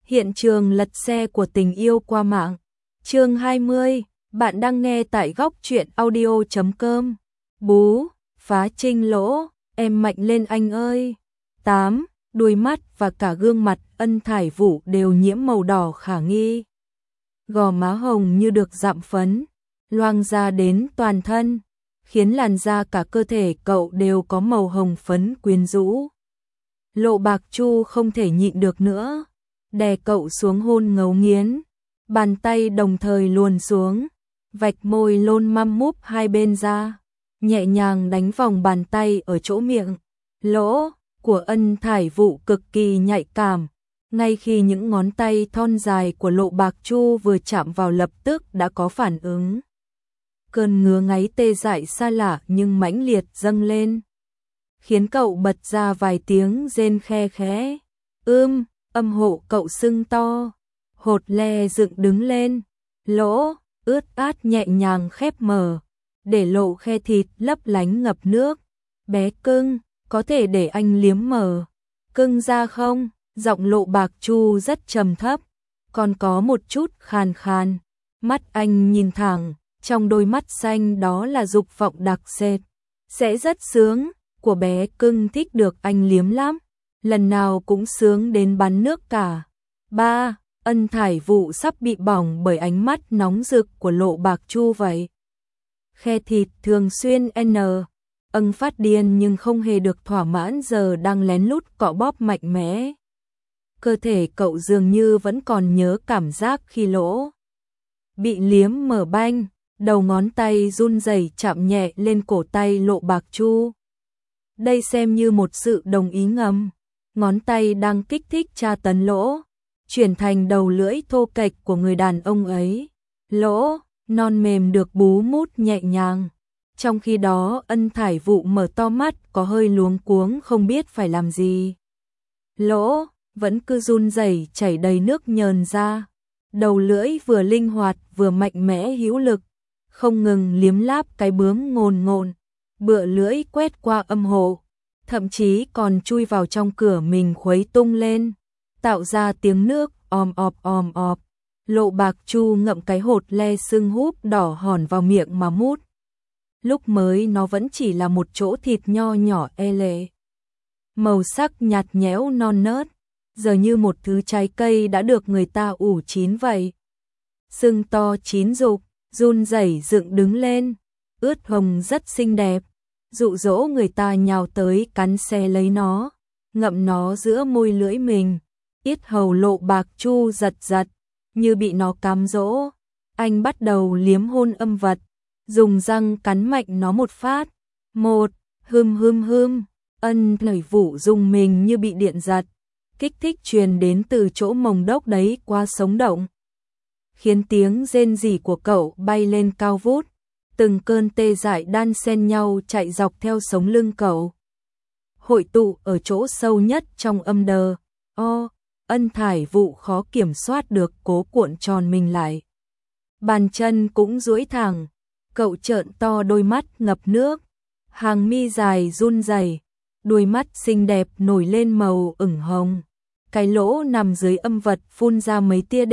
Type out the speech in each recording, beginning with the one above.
Hiện trường lật xe của tình yêu qua mạng. Chương 20, bạn đang nghe tại góc truyện audio.com. Bú, phá trinh lỗ, em mạnh lên anh ơi. 8. Đuôi mắt và cả gương mặt Ân Thải Vũ đều nhiễm màu đỏ khả nghi. Gò má hồng như được dặm phấn, loang ra đến toàn thân, khiến làn da cả cơ thể cậu đều có màu hồng phấn quyến rũ. Lộ Bạc Chu không thể nhịn được nữa, đè cậu xuống hôn ngấu nghiến, bàn tay đồng thời luồn xuống, vạch môi lôn măm múp hai bên ra, nhẹ nhàng đánh vòng bàn tay ở chỗ miệng, lỗ của Ân Thải Vũ cực kỳ nhạy cảm. Ngay khi những ngón tay thon dài của Lộ Bạc Chu vừa chạm vào lập tức đã có phản ứng. Cơn ngứa ngáy tê dại xa lạ nhưng mãnh liệt dâng lên, khiến cậu bật ra vài tiếng rên khe khẽ. Âm hộ cậu sưng to, hột le dựng đứng lên, lỗ ướt át nhẹ nhàng khép mở, để lộ khe thịt lấp lánh ngập nước. Bé cưng, có thể để anh liếm mở cưng ra không? Giọng Lộ Bạc Chu rất trầm thấp, còn có một chút khàn khàn. Mắt anh nhìn thẳng, trong đôi mắt xanh đó là dục vọng đặc sệt. Sẽ rất sướng, của bé cưng thích được anh liếm lắm, lần nào cũng sướng đến bắn nước cả. 3. Ân Thải Vũ sắp bị bỏng bởi ánh mắt nóng rực của Lộ Bạc Chu vậy. Khe thịt thường xuyên phát điên nhưng không hề được thỏa mãn giờ đang lén lút cọ bóp mạnh mẽ. Cơ thể cậu dường như vẫn còn nhớ cảm giác khi lỗ bị liếm mở banh, đầu ngón tay run rẩy chạm nhẹ lên cổ tay Lộ Bạc Chu. Đây xem như một sự đồng ý ngầm, ngón tay đang kích thích tra tấn lỗ, chuyển thành đầu lưỡi thô kệch của người đàn ông ấy. Lỗ non mềm được bú mút nhẹ nhàng. Trong khi đó Ân Thải Vũ mở to mắt có hơi luống cuống không biết phải làm gì. Lỗ vẫn cứ run rẩy chảy đầy nước nhờn ra, đầu lưỡi vừa linh hoạt vừa mạnh mẽ hữu lực, không ngừng liếm láp cái bướm ngồn ngộn, bựa lưỡi quét qua âm hộ, thậm chí còn chui vào trong cửa mình khuấy tung lên, tạo ra tiếng nước om ọp. Lộ Bạc Chu ngậm cái hột le sưng húp đỏ hòn vào miệng mà mút. Lúc mới nó vẫn chỉ là một chỗ thịt nho nhỏ lệ, màu sắc nhạt nhẽo non nớt, giờ như một thứ trái cây đã được người ta ủ chín vậy. Sưng to chín rục, run rẩy dựng đứng lên, ướt hồng rất xinh đẹp, dụ dỗ người ta nhào tới cắn xé lấy nó, ngậm nó giữa môi lưỡi mình. Yết hầu Lộ Bạc Chu giật giật, như bị nó cám dỗ. Anh bắt đầu liếm hôn âm vật, dùng răng cắn mạnh nó một phát. Một, hưm. Ân Thải Vũ rùng mình như bị điện giật, kích thích truyền đến từ chỗ mồng đốc đấy qua sống động, khiến tiếng rên rỉ của cậu bay lên cao vút, từng cơn tê dại đan xen nhau chạy dọc theo sống lưng cậu, hội tụ ở chỗ sâu nhất trong âm đờ. Ân Thải Vũ khó kiểm soát được cố cuộn tròn mình lại, bàn chân cũng duỗi thẳng, cậu trợn to đôi mắt ngập nước, hàng mi dài run rẩy, đuôi mắt xinh đẹp nổi lên màu ửng hồng. Cái lỗ nằm dưới âm vật phun ra mấy tia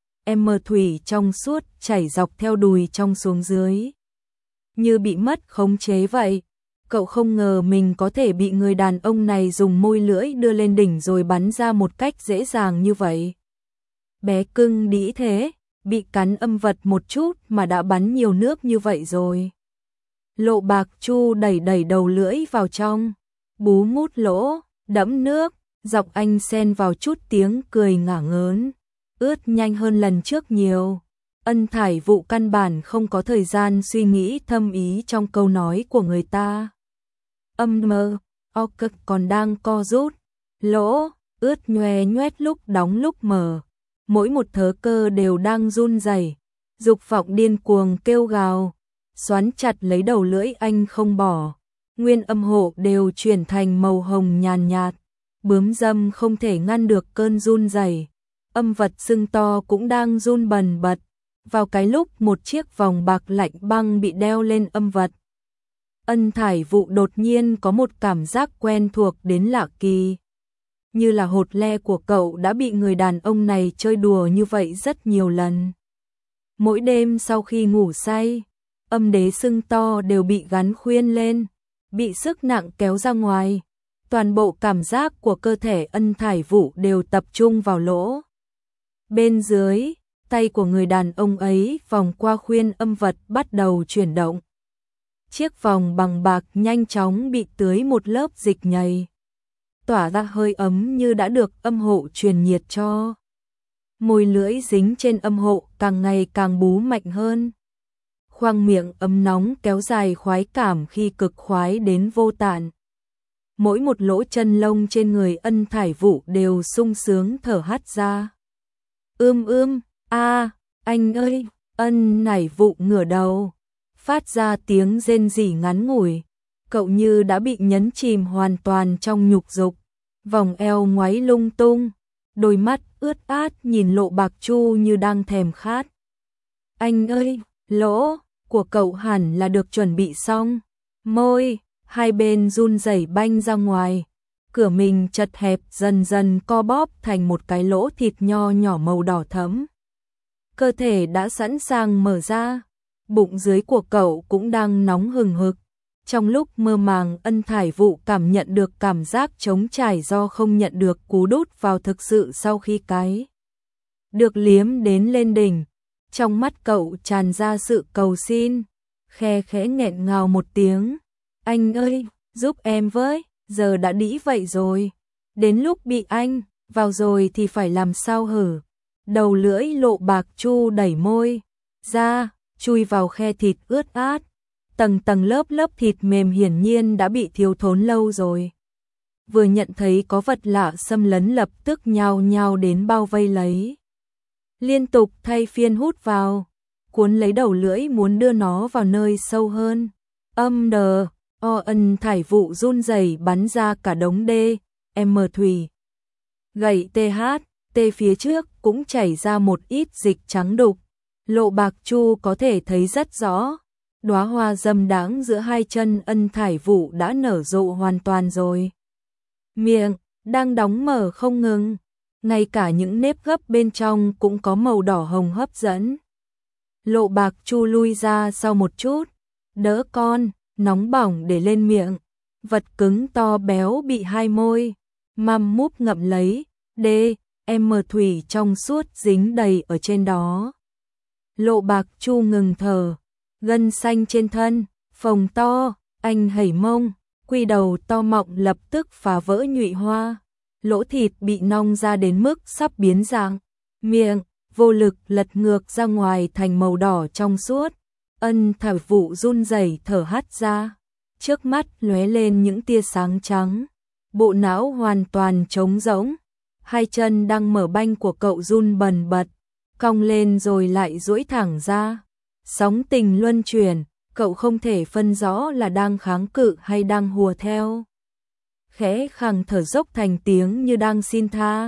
thủy trong suốt chảy dọc theo đùi trong xuống dưới, như bị mất khống chế vậy. Cậu không ngờ mình có thể bị người đàn ông này dùng môi lưỡi đưa lên đỉnh rồi bắn ra một cách dễ dàng như vậy. Bé cưng đĩ thế, bị cắn âm vật một chút mà đã bắn nhiều nước như vậy rồi. Lộ Bạc Chu đẩy đầu lưỡi vào trong, bú mút lỗ, đẫm nước, giọng anh xen vào chút tiếng cười ngả ngớn, ướt nhanh hơn lần trước nhiều. Ân Thải Vũ căn bản không có thời gian suy nghĩ thâm ý trong câu nói của người ta. Cực còn đang co rút, lỗ ướt nhoe nhoét lúc đóng lúc mở, mỗi một thớ cơ đều đang run rẩy, dục vọng điên cuồng kêu gào, xoắn chặt lấy đầu lưỡi anh không bỏ. Nguyên âm hộ đều chuyển thành màu hồng nhàn nhạt, bướm dâm không thể ngăn được cơn run rẩy, âm vật sưng to cũng đang run bần bật. Vào cái lúc một chiếc vòng bạc lạnh băng bị đeo lên âm vật, Ân Thải Vũ đột nhiên có một cảm giác quen thuộc đến lạ kỳ. như là hột le của cậu đã bị người đàn ông này chơi đùa như vậy rất nhiều lần. Mỗi đêm sau khi ngủ say, âm đế sưng to đều bị gắn khuyên lên, bị sức nặng kéo ra ngoài. Toàn bộ cảm giác của cơ thể Ân Thải Vũ đều tập trung vào lỗ. Bên dưới, tay của người đàn ông ấy vòng qua khuyên âm vật bắt đầu chuyển động. Chiếc vòng bằng bạc nhanh chóng bị tưới một lớp dịch nhầy, tỏa ra hơi ấm như đã được âm hộ truyền nhiệt cho. Môi lưỡi dính trên âm hộ càng ngày càng bú mạnh hơn. Khoang miệng ấm nóng kéo dài khoái cảm khi cực khoái đến vô tận. Mỗi một lỗ chân lông trên người Ân Thải Vũ đều sung sướng thở hắt ra. Anh ơi, Ân Thải Vũ ngửa đầu, phát ra tiếng rên rỉ ngắn ngủi. Cậu như đã bị nhấn chìm hoàn toàn trong nhục dục, vòng eo ngoáy lung tung, đôi mắt ướt át nhìn Lộ Bạc Chu như đang thèm khát. Anh ơi, lỗ của cậu hẳn là được chuẩn bị xong. Môi hai bên run rẩy banh ra ngoài, cửa mình chật hẹp dần dần co bóp thành một cái lỗ thịt nho nhỏ màu đỏ thẫm. Cơ thể đã sẵn sàng mở ra, bụng dưới của cậu cũng đang nóng hừng hực. Trong lúc mơ màng, Ân Thải Vũ cảm nhận được cảm giác trống trải do không nhận được cú đút vào thực sự sau khi cái được liếm đến lên đỉnh. Trong mắt cậu tràn ra sự cầu xin, khe khẽ nghẹn ngào một tiếng. Anh ơi, giúp em với, giờ đã đĩ vậy rồi. Đến lúc bị anh vào rồi thì phải làm sao hử? Đầu lưỡi Lộ Bạc Chu đẩy môi ra, chui vào khe thịt ướt át. Tầng tầng lớp lớp thịt mềm hiển nhiên đã bị thiếu thốn lâu rồi. Vừa nhận thấy có vật lạ xâm lấn lập tức nhao nhao đến bao vây lấy. Liên tục thay phiên hút vào, cuốn lấy đầu lưỡi muốn đưa nó vào nơi sâu hơn. Ân Thải Vũ run rẩy bắn ra cả đống thủy. Gậy THT phía trước cũng chảy ra một ít dịch trắng đục. Lộ Bạc Chu có thể thấy rất rõ. Đóa hoa dâm đãng giữa hai chân Ân Thải Vũ đã nở rộ hoàn toàn rồi. Miệng đang đóng mở không ngừng, ngay cả những nếp gấp bên trong cũng có màu đỏ hồng hấp dẫn. Lộ Bạc Chu lui ra sau một chút, đỡ con nóng bỏng để lên miệng. Vật cứng to béo bị hai môi măm múp ngậm lấy, thủy trong suốt dính đầy ở trên đó. Lộ Bạc Chu ngừng thở, gân xanh trên thân phồng to, anh hẩy mông, quy đầu to mọng lập tức phá vỡ nhụy hoa. Lỗ thịt bị nong ra đến mức sắp biến dạng, miệng vô lực lật ngược ra ngoài thành màu đỏ trong suốt. Ân Thải Vũ run rẩy thở hắt ra, trước mắt lóe lên những tia sáng trắng, bộ não hoàn toàn trống rỗng. Hai chân đang mở banh của cậu run bần bật, cong lên rồi lại duỗi thẳng ra. Sóng tình luân chuyển, cậu không thể phân rõ là đang kháng cự hay đang hùa theo. Khẽ khàng thở dốc thành tiếng như đang xin tha.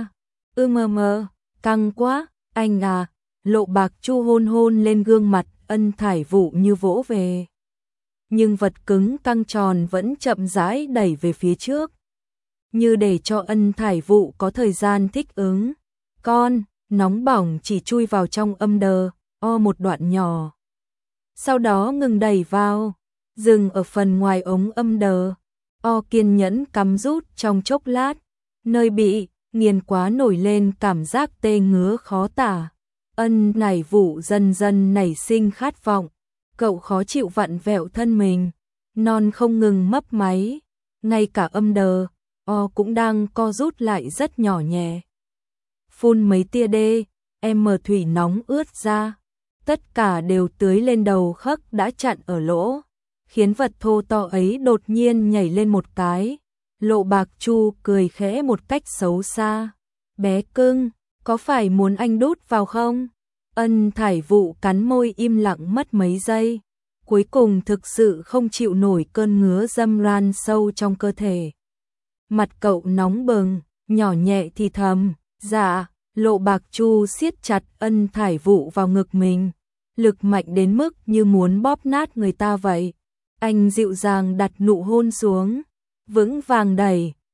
Căng quá, anh à. Lộ Bạc Chu hôn hôn lên gương mặt Ân Thải Vũ như vỗ về. Nhưng vật cứng căng tròn vẫn chậm rãi đẩy về phía trước, như để cho Ân Thải Vũ có thời gian thích ứng. Con nóng bỏng chỉ chui vào trong một đoạn nhỏ. Sau đó ngừng đẩy vào, dừng ở phần ngoài ống kiên nhẫn cắm rút trong chốc lát, nơi bị nghiền quá nổi lên cảm giác tê ngứa khó tả. Ân Thải Vũ dần dần nảy sinh khát vọng, cậu khó chịu vặn vẹo thân mình, non không ngừng mấp máy, ngay cả cũng đang co rút lại rất nhỏ nhẹ. Phun mấy tia thủy nóng ướt ra, tất cả đều tưới lên đầu khắc đã chặn ở lỗ, khiến vật thô to ấy đột nhiên nhảy lên một cái. Lộ Bạc Chu cười khẽ một cách xấu xa. Bé cưng, có phải muốn anh đút vào không? Ân Thải Vũ cắn môi im lặng mất mấy giây, cuối cùng thực sự không chịu nổi cơn ngứa dâm ran sâu trong cơ thể. Mặt cậu nóng bừng, nhỏ nhẹ thì thầm, dạ. Lộ Bạc Chu siết chặt Ân Thải Vũ vào ngực mình, lực mạnh đến mức như muốn bóp nát người ta vậy. Anh dịu dàng đặt nụ hôn xuống, vững vàng đẩy,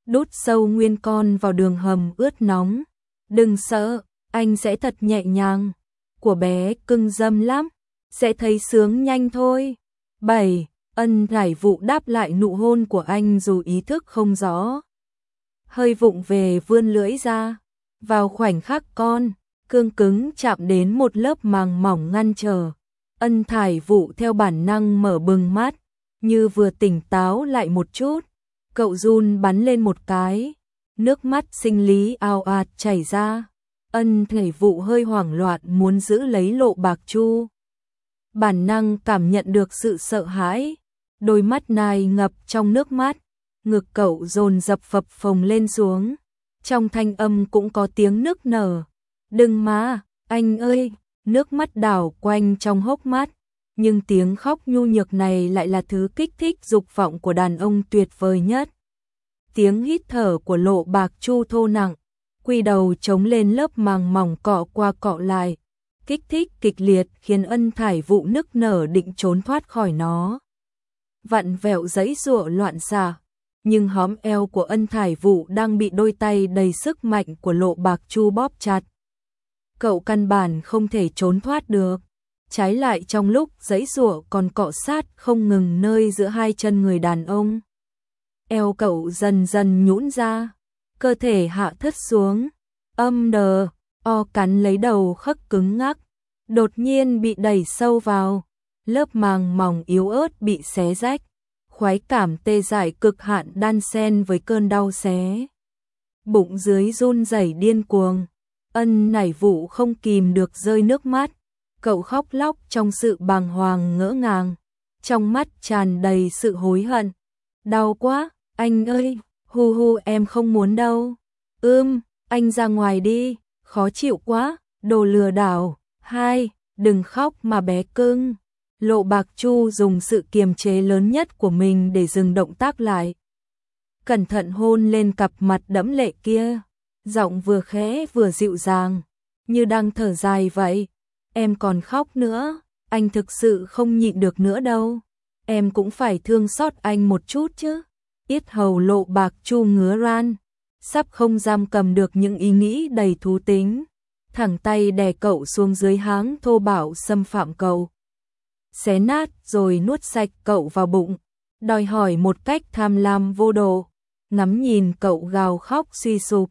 đút sâu nguyên con vào đường hầm ướt nóng. Đừng sợ, anh sẽ thật nhẹ nhàng. Của bé cưng dâm lắm, sẽ thấy sướng nhanh thôi. 7. Ân Thải Vụ đáp lại nụ hôn của anh dù ý thức không rõ. Hơi vụng về vươn lưỡi ra. Vào khoảnh khắc con, cương cứng chạm đến một lớp màng mỏng ngăn trở. Ân Thải Vụ theo bản năng mở bừng mắt, như vừa tỉnh táo lại một chút. Cậu run bắn lên một cái, nước mắt sinh lý ào ạt chảy ra. Ân Thải Vụ hơi hoảng loạn muốn giữ lấy Lộ Bạc Chu. Bản năng cảm nhận được sự sợ hãi, đôi mắt nai ngập trong nước mắt, ngực cậu dồn dập phập phồng lên xuống. Trong thanh âm cũng có tiếng nức nở. Đừng mà, anh ơi, nước mắt đảo quanh trong hốc mắt. Nhưng tiếng khóc nhu nhược này lại là thứ kích thích dục vọng của đàn ông tuyệt vời nhất. Tiếng hít thở của Lộ Bạc Chu thô nặng, quy đầu chống lên lớp màng mỏng cọ qua cọ lại, kích thích kịch liệt khiến Ân Thải Vụ nức nở định trốn thoát khỏi nó. Vặn vẹo giãy giụa loạn xạ, nhưng hõm eo của Ân Thải Vụ đang bị đôi tay đầy sức mạnh của Lộ Bạc Chu bóp chặt. Cậu căn bản không thể trốn thoát được, trái lại trong lúc giãy giụa còn cọ sát không ngừng nơi giữa hai chân người đàn ông. Eo cậu dần dần nhũn ra, cơ thể hạ thấp xuống, cắn lấy đầu khắc cứng ngắc, đột nhiên bị đẩy sâu vào, lớp màng mỏng yếu ớt bị xé rách, khoái cảm tê dại cực hạn đan xen với cơn đau xé. Bụng dưới run rẩy điên cuồng, Ân Thải Vụ không kìm được rơi nước mắt, cậu khóc lóc trong sự bàng hoàng ngỡ ngàng, trong mắt tràn đầy sự hối hận. Đau quá, anh ơi, hu em không muốn đâu. Anh ra ngoài đi, khó chịu quá, đồ lừa đảo. 2. Đừng khóc mà bé cưng. Lộ Bạc Chu dùng sự kiềm chế lớn nhất của mình để dừng động tác lại. Cẩn thận hôn lên cặp mặt đẫm lệ kia, giọng vừa khẽ vừa dịu dàng, như đang thở dài vậy. Em còn khóc nữa, anh thực sự không nhịn được nữa đâu. Em cũng phải thương xót anh một chút chứ. Yết hầu Lộ Bạc Chu ngứa ran, sắp không giam cầm được những ý nghĩ đầy thú tính. Thẳng tay đè cậu xuống dưới háng thô bạo xâm phạm cậu. Xé nát rồi nuốt sạch cậu vào bụng, đòi hỏi một cách tham lam vô độ. Ngắm nhìn cậu gào khóc suy sụp.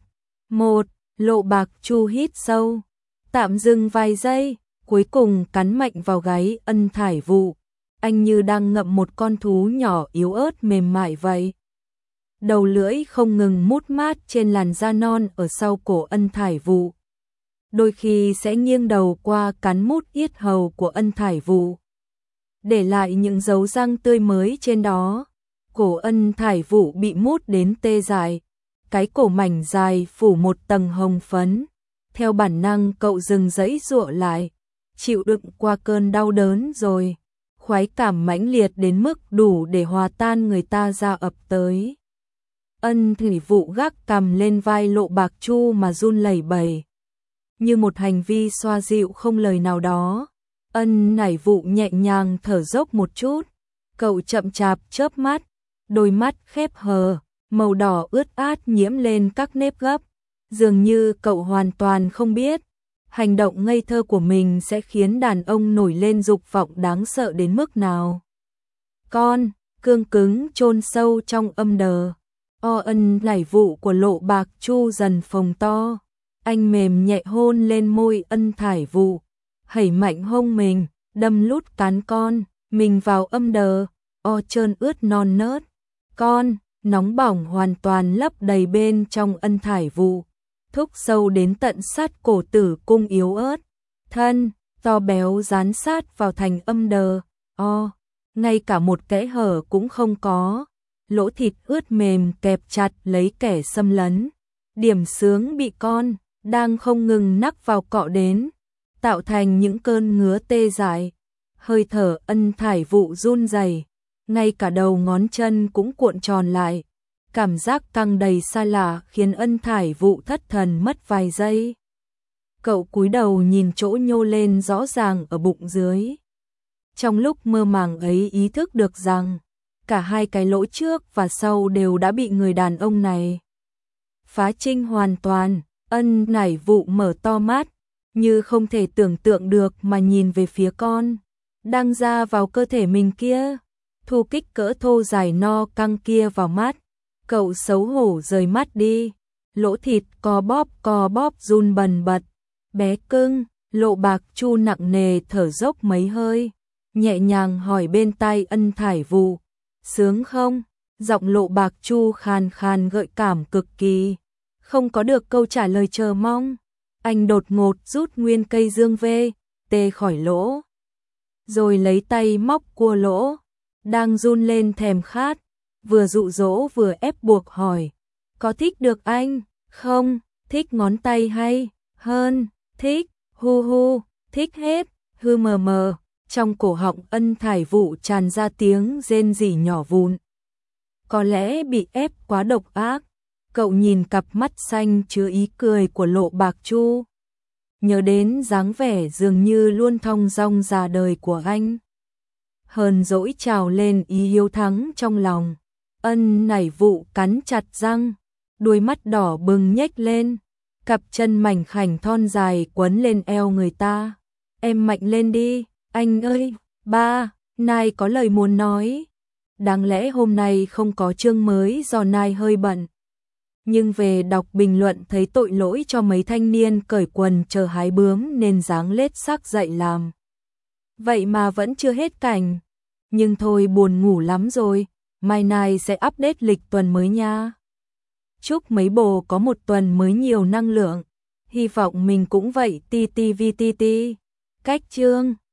Lộ Bạc Chu hít sâu, tạm dừng vài giây, cuối cùng cắn mạnh vào gáy Ân Thải Vụ. Anh như đang ngậm một con thú nhỏ yếu ớt mềm mại vậy. Đầu lưỡi không ngừng mút mát trên làn da non ở sau cổ Ân Thải Vụ. Đôi khi sẽ nghiêng đầu qua cắn mút yết hầu của Ân Thải Vụ, để lại những dấu răng tươi mới trên đó. Cổ Ân Thải Vụ bị mút đến tê dại, cái cổ mảnh dài phủ một tầng hồng phấn. Theo bản năng cậu dừng giãy giụa lại, chịu đựng qua cơn đau đớn rồi. Khoái cảm mãnh liệt đến mức đủ để hòa tan người ta ra ập tới. Ân Thải Vụ gác cằm lên vai Lộ Bạc Chu mà run lẩy bẩy, như một hành vi xoa dịu không lời nào đó. Ân Thải Vụ nhẹ nhàng thở dốc một chút, cậu chậm chạp chớp mắt, đôi mắt khép hờ, màu đỏ ướt át nhiễm lên các nếp gấp, dường như cậu hoàn toàn không biết hành động ngây thơ của mình sẽ khiến đàn ông nổi lên dục vọng đáng sợ đến mức nào. Con, cương cứng chôn sâu trong âm đờ. Ân Thải Vụ của Lộ Bạc Chu dần phồng to. Anh mềm nhẹ hôn lên môi Ân Thải Vụ, hẩy mạnh hông mình, đâm lút cán con mình vào âm đờ, trơn ướt non nớt. Con, nóng bỏng hoàn toàn lấp đầy bên trong Ân Thải Vụ, thúc sâu đến tận sát cổ tử cung yếu ớt. Thân, to béo dán sát vào thành âm đờ, ngay cả một kẽ hở cũng không có. Lỗ thịt ướt mềm kẹp chặt lấy kẻ xâm lấn. Điểm xướng bị con đang không ngừng nắc vào cọ đến, tạo thành những cơn ngứa tê dại. Hơi thở Ân Thải Vụ run rẩy, ngay cả đầu ngón chân cũng cuộn tròn lại. Cảm giác căng đầy xa lạ khiến Ân Thải Vụ thất thần mất vài giây. Cậu cúi đầu nhìn chỗ nhô lên rõ ràng ở bụng dưới. Trong lúc mơ màng ấy ý thức được rằng cả hai cái lỗ trước và sau đều đã bị người đàn ông này Phá Trinh hoàn toàn, Ân Nải Vụ mở to mắt, như không thể tưởng tượng được mà nhìn về phía con đang ra vào cơ thể mình kia, thu kích cỡ thô dài no căng kia vào mắt. Cậu xấu hổ rời mắt đi, lỗ thịt co bóp run bần bật. Bé cưng, Lộ Bạc Chu nặng nề thở dốc mấy hơi, nhẹ nhàng hỏi bên tai Ân Thải Vụ, sướng không? Giọng Lộ Bạc Chu khàn khàn gợi cảm cực kỳ, không có được câu trả lời chờ mong. Anh đột ngột rút nguyên cây dương về, tê khỏi lỗ, rồi lấy tay móc cua lỗ, đang run lên thèm khát, vừa dụ dỗ vừa ép buộc hỏi, có thích được anh không? Thích ngón tay hay hơn? Thích, hu hu, thích hết, hư mờ mờ. Trong cổ họng Ân Thải Vụ tràn ra tiếng rên rỉ nhỏ vụn. Có lẽ bị ép quá độc ác, cậu nhìn cặp mắt xanh chứa ý cười của Lộ Bạc Chu, nhớ đến dáng vẻ dường như luôn thong dong già đời của anh. Hờn dỗi trào lên ý hiếu thắng trong lòng. Ân Nải Vụ cắn chặt răng, đuôi mắt đỏ bừng nhếch lên, cặp chân mảnh khảnh thon dài quấn lên eo người ta. Em mạnh lên đi, anh ơi, ba, Nai có lời muốn nói. Đáng lẽ hôm nay không có chương mới do Nai hơi bận. Nhưng về đọc bình luận thấy tội lỗi cho mấy thanh niên cởi quần chờ hái bướm nên dáng lết sắc dậy làm. Vậy mà vẫn chưa hết cảnh. Nhưng thôi buồn ngủ lắm rồi, mai Nai sẽ update lịch tuần mới nha. Chúc mấy bồ có một tuần mới nhiều năng lượng. Hy vọng mình cũng vậy. TTVTT. Cách chương